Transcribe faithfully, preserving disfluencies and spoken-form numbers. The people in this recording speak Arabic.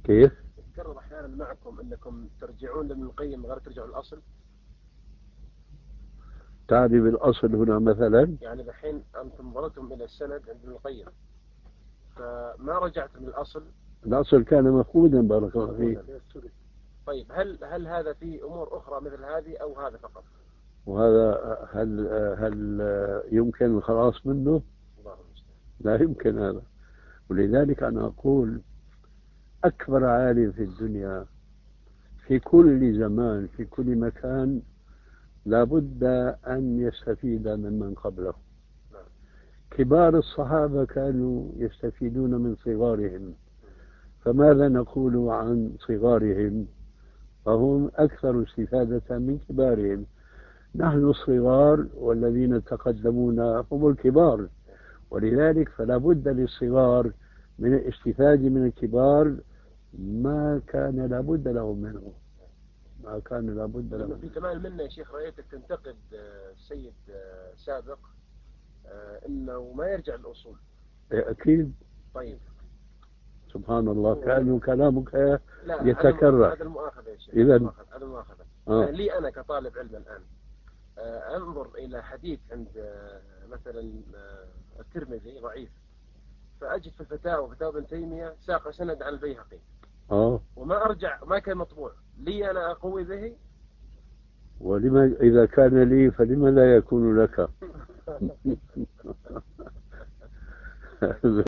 كيف؟ يتكرر أحيانا معكم أنكم ترجعون لابن القيم غير ترجعوا للأصل؟ تعني بالأصل هنا مثلا؟ يعني دحين أنتم ضلتم إلى السند عند ابن القيم فما رجعتم للأصل. الأصل كان مفقودا بارك الله فيك. طيب هل هل هذا في أمور أخرى مثل هذه أو هذا فقط؟ وهذا هل هل يمكن الخلاص منه؟ الله المستعان. لا يمكن هذا. ولذلك أنا أقول أكبر عالم في الدنيا في كل زمان في كل مكان لابد أن يستفيد ممن قبله. كبار الصحابة كانوا يستفيدون من صغارهم، فماذا نقول عن صغارهم؟ فهم أكثر استفادة من كبارهم. نحن الصغار والذين تقدمون هم الكبار، ولذلك فلا بد للصغار من الاستفادة من الكبار ما كان لا بد لهم منه ما كان لا بد لما لهم. في كمال منا يا شيخ رأيتك تنتقد السيد سابق انه ما يرجع للاصول. أكيد. طيب سبحان الله كأنه كلامك لا يتكرر. هذا المؤاخذة يا شيخ. إذا هذا المؤاخذة. آه. يعني لي أنا كطالب علم الآن أنظر إلى حديث عند مثلا الترمذي ضعيف فأجد في الفتاوى فتاوى ابن تيمية ساق سند عن البيهقي آه. وما أرجع ما كان مطبوع لي أنا أقوي به. ولما إذا كان لي فلما لا يكون لك؟